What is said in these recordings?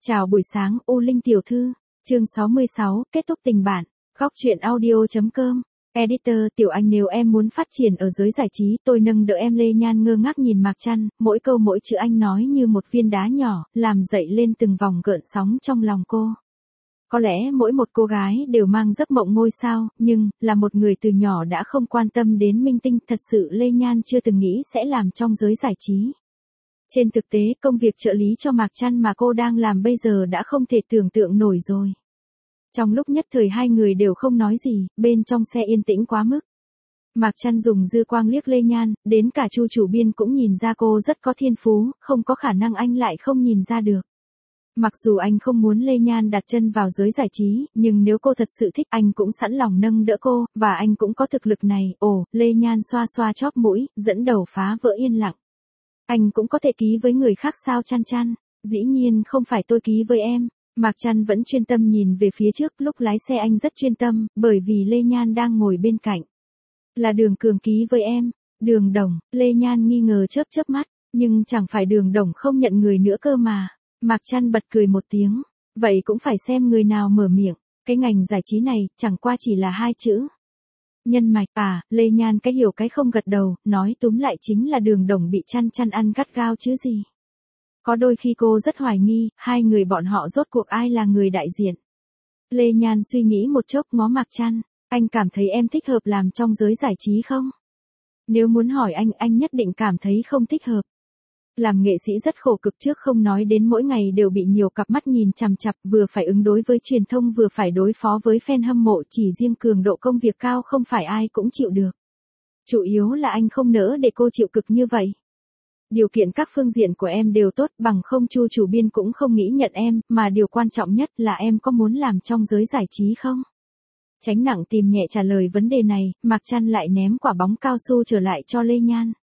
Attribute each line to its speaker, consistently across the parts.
Speaker 1: Chào buổi sáng, U Linh tiểu thư. Chương 66, kết thúc tình bạn. Góc truyện audio.com. Editor Tiểu Anh, nếu em muốn phát triển ở giới giải trí, tôi nâng đỡ em. Lê Nhan ngơ ngác nhìn Mạc Trăn, mỗi câu mỗi chữ anh nói như một viên đá nhỏ, làm dậy lên từng vòng gợn sóng trong lòng cô. Có lẽ mỗi một cô gái đều mang giấc mộng ngôi sao, nhưng, là một người từ nhỏ đã không quan tâm đến minh tinh, thật sự Lê Nhan chưa từng nghĩ sẽ làm trong giới giải trí. Trên thực tế, công việc trợ lý cho Mạc Trăn mà cô đang làm bây giờ đã không thể tưởng tượng nổi rồi. Trong lúc nhất thời hai người đều không nói gì, bên trong xe yên tĩnh quá mức. Mạc Trăn dùng dư quang liếc Lê Nhan, đến cả Chu chủ biên cũng nhìn ra cô rất có thiên phú, không có khả năng anh lại không nhìn ra được. Mặc dù anh không muốn Lê Nhan đặt chân vào giới giải trí, nhưng nếu cô thật sự thích anh cũng sẵn lòng nâng đỡ cô, và anh cũng có thực lực này. Ồ, Lê Nhan xoa xoa chóp mũi, dẫn đầu phá vỡ yên lặng. Anh cũng có thể ký với người khác sao Trăn Trăn? Dĩ nhiên không phải tôi ký với em. Mạc Trăn vẫn chuyên tâm nhìn về phía trước, lúc lái xe anh rất chuyên tâm, bởi vì Lê Nhan đang ngồi bên cạnh. Là Đường Cường ký với em. Đường Đồng, Lê Nhan nghi ngờ chớp chớp mắt, nhưng chẳng phải Đường Đồng không nhận người nữa cơ mà. Mạc Trăn bật cười một tiếng, vậy cũng phải xem người nào mở miệng, cái ngành giải trí này, chẳng qua chỉ là hai chữ. Nhân mạch à, Lê Nhan cái hiểu cái không gật đầu, nói túm lại chính là Đường Đồng bị Trăn Trăn ăn gắt gao chứ gì. Có đôi khi cô rất hoài nghi, hai người bọn họ rốt cuộc ai là người đại diện. Lê Nhan suy nghĩ một chốc ngó Mạc Trăn, anh cảm thấy em thích hợp làm trong giới giải trí không? Nếu muốn hỏi anh nhất định cảm thấy không thích hợp. Làm nghệ sĩ rất khổ cực, trước không nói đến mỗi ngày đều bị nhiều cặp mắt nhìn chằm chằm, vừa phải ứng đối với truyền thông vừa phải đối phó với fan hâm mộ, chỉ riêng cường độ công việc cao không phải ai cũng chịu được. Chủ yếu là anh không nỡ để cô chịu cực như vậy. Điều kiện các phương diện của em đều tốt, bằng không Chu chủ biên cũng không nghĩ nhận em, mà điều quan trọng nhất là em có muốn làm trong giới giải trí không? Tránh nặng tìm nhẹ trả lời vấn đề này, Mạc Trăn lại ném quả bóng cao su trở lại cho Lê Nhan.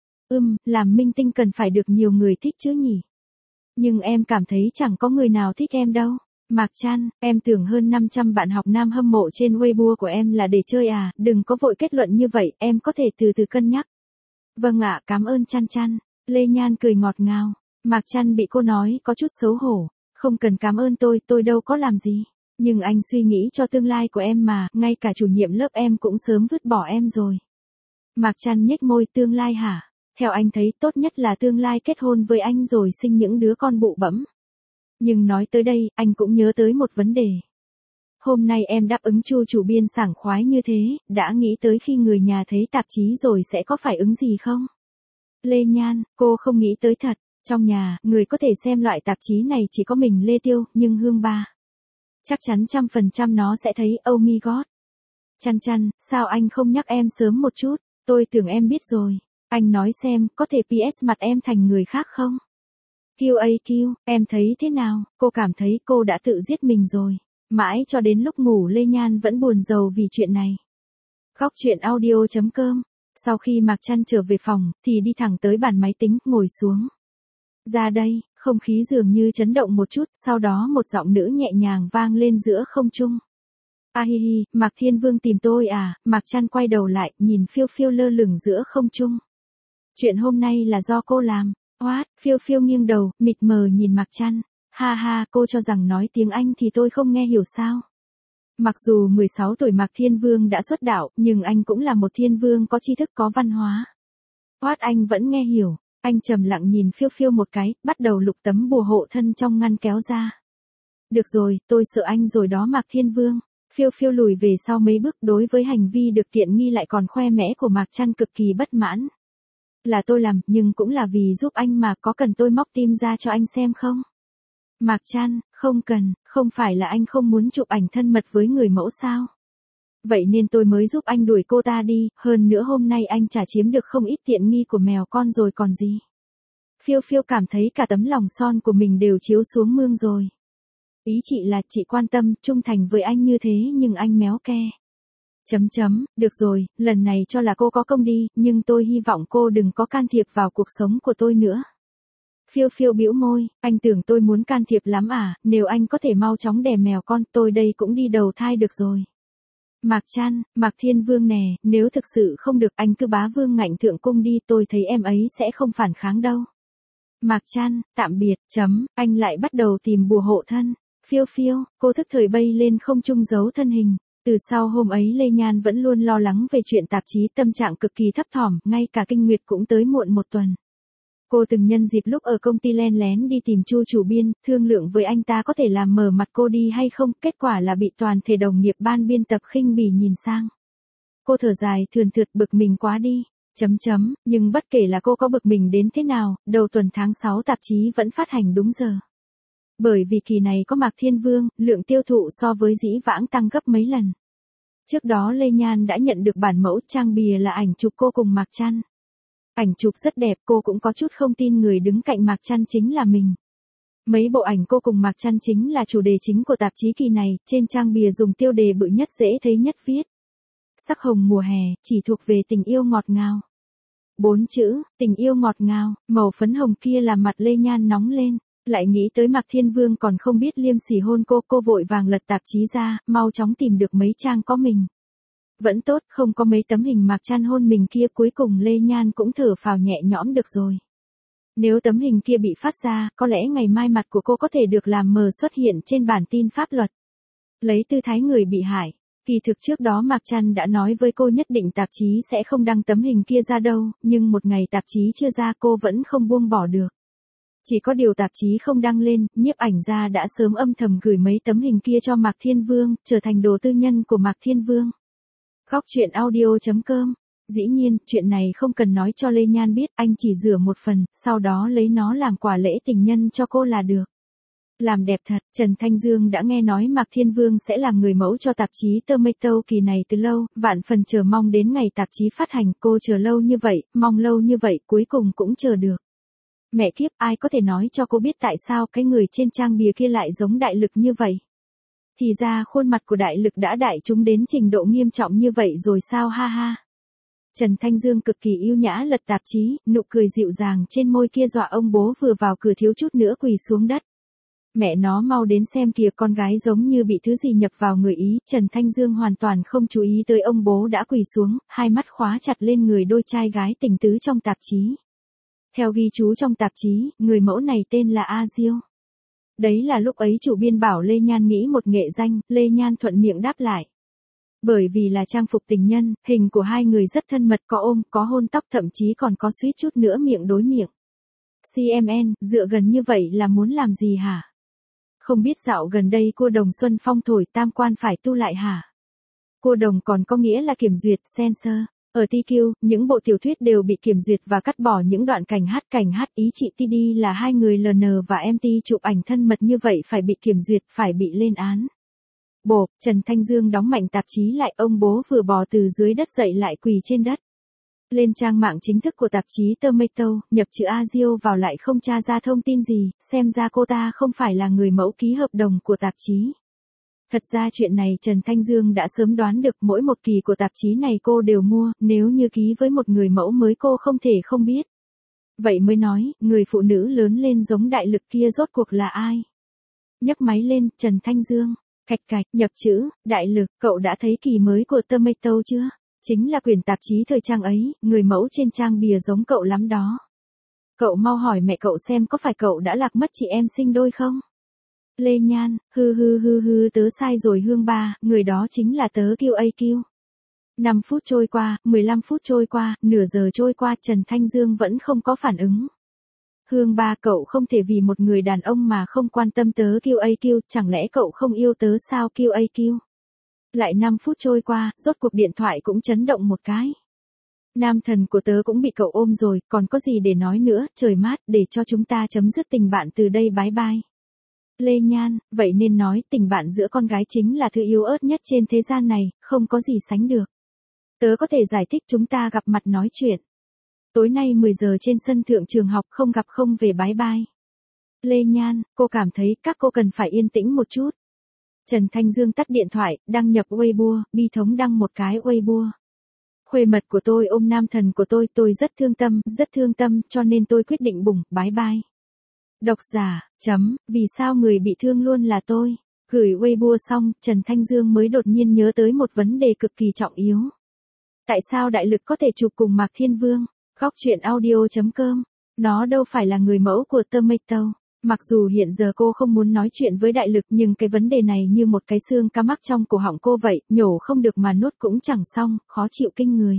Speaker 1: Làm minh tinh cần phải được nhiều người thích chứ nhỉ? Nhưng em cảm thấy chẳng có người nào thích em đâu. Mạc Trăn, em tưởng hơn 500 bạn học nam hâm mộ trên Weibo của em là để chơi à, đừng có vội kết luận như vậy, em có thể từ từ cân nhắc. Vâng ạ, cảm ơn Trăn Trăn. Lê Nhan cười ngọt ngào. Mạc Trăn bị cô nói có chút xấu hổ. Không cần cảm ơn tôi đâu có làm gì. Nhưng anh suy nghĩ cho tương lai của em mà, ngay cả chủ nhiệm lớp em cũng sớm vứt bỏ em rồi. Mạc Trăn nhếch môi, tương lai hả? Theo anh thấy tốt nhất là tương lai kết hôn với anh rồi sinh những đứa con bụ bẫm. Nhưng nói tới đây, anh cũng nhớ tới một vấn đề. Hôm nay em đáp ứng Chu chủ biên sảng khoái như thế, đã nghĩ tới khi người nhà thấy tạp chí rồi sẽ có phản ứng gì không? Lê Nhan, cô không nghĩ tới thật. Trong nhà, người có thể xem loại tạp chí này chỉ có mình Lê Tiêu, nhưng Hương Ba chắc chắn 100% nó sẽ thấy. Oh my god. Trăn Trăn, sao anh không nhắc em sớm một chút? Tôi tưởng em biết rồi. Anh nói xem, có thể PS mặt em thành người khác không? QAQ, em thấy thế nào? Cô cảm thấy cô đã tự giết mình rồi. Mãi cho đến lúc ngủ Lê Nhan vẫn buồn rầu vì chuyện này. Góc truyện audio.com. Sau khi Mạc Trăn trở về phòng, thì đi thẳng tới bàn máy tính, ngồi xuống. Ra đây, không khí dường như chấn động một chút, sau đó một giọng nữ nhẹ nhàng vang lên giữa không trung. Hi, Mạc Thiên Vương tìm tôi à? Mạc Trăn quay đầu lại, nhìn phiêu phiêu lơ lửng giữa không trung. Chuyện hôm nay là do cô làm. What? Phiêu phiêu nghiêng đầu, mịt mờ nhìn Mạc Trăn. Ha ha, cô cho rằng nói tiếng Anh thì tôi không nghe hiểu sao? Mặc dù 16 tuổi Mạc Thiên Vương đã xuất đạo, nhưng anh cũng là một thiên vương có tri thức có văn hóa. What, anh vẫn nghe hiểu. Anh trầm lặng nhìn phiêu phiêu một cái, bắt đầu lục tấm bùa hộ thân trong ngăn kéo ra. Được rồi, tôi sợ anh rồi đó Mạc Thiên Vương. Phiêu phiêu lùi về sau mấy bước, đối với hành vi được tiện nghi lại còn khoe mẽ của Mạc Trăn cực kỳ bất mãn. Là tôi làm, nhưng cũng là vì giúp anh mà, có cần tôi móc tim ra cho anh xem không? Mạc Trăn, không cần, không phải là anh không muốn chụp ảnh thân mật với người mẫu sao? Vậy nên tôi mới giúp anh đuổi cô ta đi, hơn nữa hôm nay anh chả chiếm được không ít tiện nghi của mèo con rồi còn gì. Phiêu phiêu cảm thấy cả tấm lòng son của mình đều chiếu xuống mương rồi. Ý chị là chị quan tâm, trung thành với anh như thế nhưng anh méo ke. Được rồi, lần này cho là cô có công đi, nhưng tôi hy vọng cô đừng có can thiệp vào cuộc sống của tôi nữa. Phiêu phiêu bĩu môi, anh tưởng tôi muốn can thiệp lắm à, nếu anh có thể mau chóng đẻ mèo con, tôi đây cũng đi đầu thai được rồi. Mạc Trăn, Mạc Thiên Vương nè, nếu thực sự không được anh cứ bá vương ngạnh thượng cung đi, tôi thấy em ấy sẽ không phản kháng đâu. Mạc Trăn, tạm biệt, anh lại bắt đầu tìm bùa hộ thân. Phiêu phiêu, cô thức thời bay lên không trung giấu thân hình. Từ sau hôm ấy Lê Nhan vẫn luôn lo lắng về chuyện tạp chí, tâm trạng cực kỳ thấp thỏm, ngay cả Kinh Nguyệt cũng tới muộn một tuần. Cô từng nhân dịp lúc ở công ty len lén đi tìm Chu chủ biên, thương lượng với anh ta có thể làm mở mặt cô đi hay không, kết quả là bị toàn thể đồng nghiệp ban biên tập khinh bỉ nhìn sang. Cô thở dài thườn thượt bực mình quá đi. Nhưng bất kể là cô có bực mình đến thế nào, đầu tuần tháng 6 tạp chí vẫn phát hành đúng giờ. Bởi vì kỳ này có Mạc Thiên Vương, lượng tiêu thụ so với dĩ vãng tăng gấp mấy lần. Trước đó Lê Nhan đã nhận được bản mẫu, trang bìa là ảnh chụp cô cùng Mạc Trăn. Ảnh chụp rất đẹp, cô cũng có chút không tin người đứng cạnh Mạc Trăn chính là mình. Mấy bộ ảnh cô cùng Mạc Trăn chính là chủ đề chính của tạp chí kỳ này, trên trang bìa dùng tiêu đề bự nhất dễ thấy nhất viết. Sắc hồng mùa hè, chỉ thuộc về tình yêu ngọt ngào. 4 chữ, tình yêu ngọt ngào, màu phấn hồng kia làm mặt Lê Nhan nóng lên. Lại nghĩ tới Mạc Thiên Vương còn không biết liêm sỉ hôn cô vội vàng lật tạp chí ra, mau chóng tìm được mấy trang có mình. Vẫn tốt, không có mấy tấm hình Mạc Trăn hôn mình kia, cuối cùng Lê Nhan cũng thở phào nhẹ nhõm được rồi. Nếu tấm hình kia bị phát ra, có lẽ ngày mai mặt của cô có thể được làm mờ xuất hiện trên bản tin pháp luật. Lấy tư thái người bị hại. Kỳ thực trước đó Mạc Trăn đã nói với cô nhất định tạp chí sẽ không đăng tấm hình kia ra đâu, nhưng một ngày tạp chí chưa ra cô vẫn không buông bỏ được. Chỉ có điều tạp chí không đăng lên, nhiếp ảnh gia đã sớm âm thầm gửi mấy tấm hình kia cho Mạc Thiên Vương, trở thành đồ tư nhân của Mạc Thiên Vương. Góc truyện audio.com. Dĩ nhiên, chuyện này không cần nói cho Lê Nhan biết, anh chỉ rửa một phần, sau đó lấy nó làm quà lễ tình nhân cho cô là được. Làm đẹp thật, Trần Thanh Dương đã nghe nói Mạc Thiên Vương sẽ làm người mẫu cho tạp chí Tomato kỳ này từ lâu, vạn phần chờ mong đến ngày tạp chí phát hành, cô chờ lâu như vậy, mong lâu như vậy, cuối cùng cũng chờ được. Mẹ kiếp, ai có thể nói cho cô biết tại sao cái người trên trang bìa kia lại giống Đại Lực như vậy? Thì ra khuôn mặt của Đại Lực đã đại chúng đến trình độ nghiêm trọng như vậy rồi sao, ha ha. Trần Thanh Dương cực kỳ yêu nhã lật tạp chí, nụ cười dịu dàng trên môi kia dọa ông bố vừa vào cửa thiếu chút nữa quỳ xuống đất. Mẹ nó mau đến xem kìa, con gái giống như bị thứ gì nhập vào người ý. Trần Thanh Dương hoàn toàn không chú ý tới ông bố đã quỳ xuống, hai mắt khóa chặt lên người đôi trai gái tình tứ trong tạp chí. Theo ghi chú trong tạp chí, người mẫu này tên là A Diêu. Đấy là lúc ấy chủ biên bảo Lê Nhan nghĩ một nghệ danh, Lê Nhan thuận miệng đáp lại. Bởi vì là trang phục tình nhân, hình của hai người rất thân mật, có ôm, có hôn tóc, thậm chí còn có suýt chút nữa miệng đối miệng. CMN, dựa gần như vậy là muốn làm gì hả? Không biết dạo gần đây cua đồng Xuân Phong thổi tam quan phải tu lại hả? Cua đồng còn có nghĩa là kiểm duyệt, censor. Ở TQ, những bộ tiểu thuyết đều bị kiểm duyệt và cắt bỏ những đoạn cảnh hát, ý chị TD là hai người LN và MT chụp ảnh thân mật như vậy phải bị kiểm duyệt, phải bị lên án. Bộp, Trần Thanh Dương đóng mạnh tạp chí lại, ông bố vừa bò từ dưới đất dậy lại quỳ trên đất. Lên trang mạng chính thức của tạp chí Tomato, nhập chữ A Diêu vào lại không tra ra thông tin gì, xem ra cô ta không phải là người mẫu ký hợp đồng của tạp chí. Thật ra chuyện này Trần Thanh Dương đã sớm đoán được, mỗi một kỳ của tạp chí này cô đều mua, nếu như ký với một người mẫu mới cô không thể không biết. Vậy mới nói, người phụ nữ lớn lên giống Đại Lực kia rốt cuộc là ai? Nhấc máy lên, Trần Thanh Dương, cạch cạch, nhập chữ, Đại Lực, cậu đã thấy kỳ mới của Tomato chưa? Chính là quyển tạp chí thời trang ấy, người mẫu trên trang bìa giống cậu lắm đó. Cậu mau hỏi mẹ cậu xem có phải cậu đã lạc mất chị em sinh đôi không? Lê Nhan, hư, tớ sai rồi Hương ba, người đó chính là tớ QAQ. 5 phút trôi qua, 15 phút trôi qua, nửa giờ trôi qua, Trần Thanh Dương vẫn không có phản ứng. Hương ba, cậu không thể vì một người đàn ông mà không quan tâm tớ QAQ, chẳng lẽ cậu không yêu tớ sao QAQ? Lại 5 phút trôi qua, rốt cuộc điện thoại cũng chấn động một cái. Nam thần của tớ cũng bị cậu ôm rồi, còn có gì để nói nữa, trời mát, để cho chúng ta chấm dứt tình bạn từ đây, bye bye. Lê Nhan, vậy nên nói tình bạn giữa con gái chính là thứ yếu ớt nhất trên thế gian này, không có gì sánh được. Tớ có thể giải thích, chúng ta gặp mặt nói chuyện. Tối nay 10 giờ trên sân thượng trường học, không gặp không về, bye bye. Lê Nhan, cô cảm thấy các cô cần phải yên tĩnh một chút. Trần Thanh Dương tắt điện thoại, đăng nhập Weibo, bi thống đăng một cái Weibo. Khuê mật của tôi ôm nam thần của tôi rất thương tâm, cho nên tôi quyết định bùng, bye bye. Độc giả, vì sao người bị thương luôn là tôi? Gửi Weibo xong, Trần Thanh Dương mới đột nhiên nhớ tới một vấn đề cực kỳ trọng yếu. Tại sao Đại Lực có thể chụp cùng Mạc Thiên Vương? Góc truyện audio.com Nó đâu phải là người mẫu của Tomato. Mặc dù hiện giờ cô không muốn nói chuyện với đại lực nhưng cái vấn đề này như một cái xương cá mắc trong cổ họng cô vậy, nhổ không được mà nuốt cũng chẳng xong, khó chịu kinh người.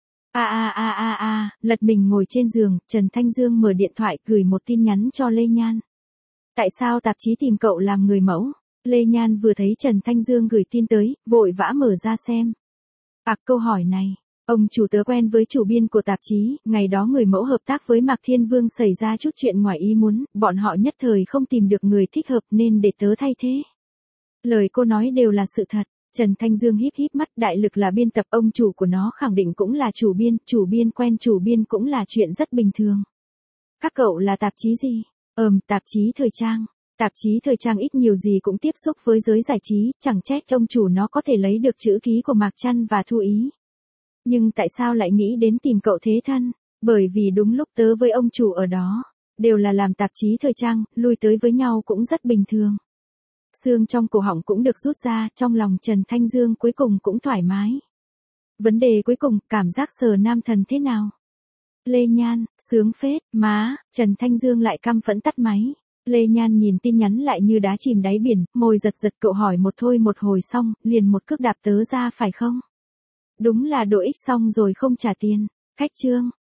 Speaker 1: Lật mình ngồi trên giường, Trần Thanh Dương mở điện thoại gửi một tin nhắn cho Lê Nhan. Tại sao tạp chí tìm cậu làm người mẫu? Lê Nhan vừa thấy Trần Thanh Dương gửi tin tới, vội vã mở ra xem. Câu hỏi này, ông chủ tớ quen với chủ biên của tạp chí, ngày đó người mẫu hợp tác với Mạc Thiên Vương xảy ra chút chuyện ngoài ý muốn, bọn họ nhất thời không tìm được người thích hợp nên để tớ thay thế. Lời cô nói đều là sự thật. Trần Thanh Dương híp híp mắt, đại lực là biên tập, ông chủ của nó khẳng định cũng là chủ biên quen chủ biên cũng là chuyện rất bình thường. Các cậu là tạp chí gì? Tạp chí thời trang. Tạp chí thời trang ít nhiều gì cũng tiếp xúc với giới giải trí, chẳng trách ông chủ nó có thể lấy được chữ ký của Mạc Trăn và Thu Ý. Nhưng tại sao lại nghĩ đến tìm cậu thế thân? Bởi vì đúng lúc tớ với ông chủ ở đó, đều là làm tạp chí thời trang, lui tới với nhau cũng rất bình thường. Xương trong cổ họng cũng được rút ra, trong lòng Trần Thanh Dương cuối cùng cũng thoải mái. Vấn đề cuối cùng, cảm giác sờ nam thần thế nào? Lê Nhan, sướng phết, má, Trần Thanh Dương lại căm phẫn tắt máy. Lê Nhan nhìn tin nhắn lại như đá chìm đáy biển, môi giật giật, cậu hỏi một thôi một hồi xong, liền một cước đạp tớ ra phải không? Đúng là đội ích xong rồi không trả tiền. Khách trương,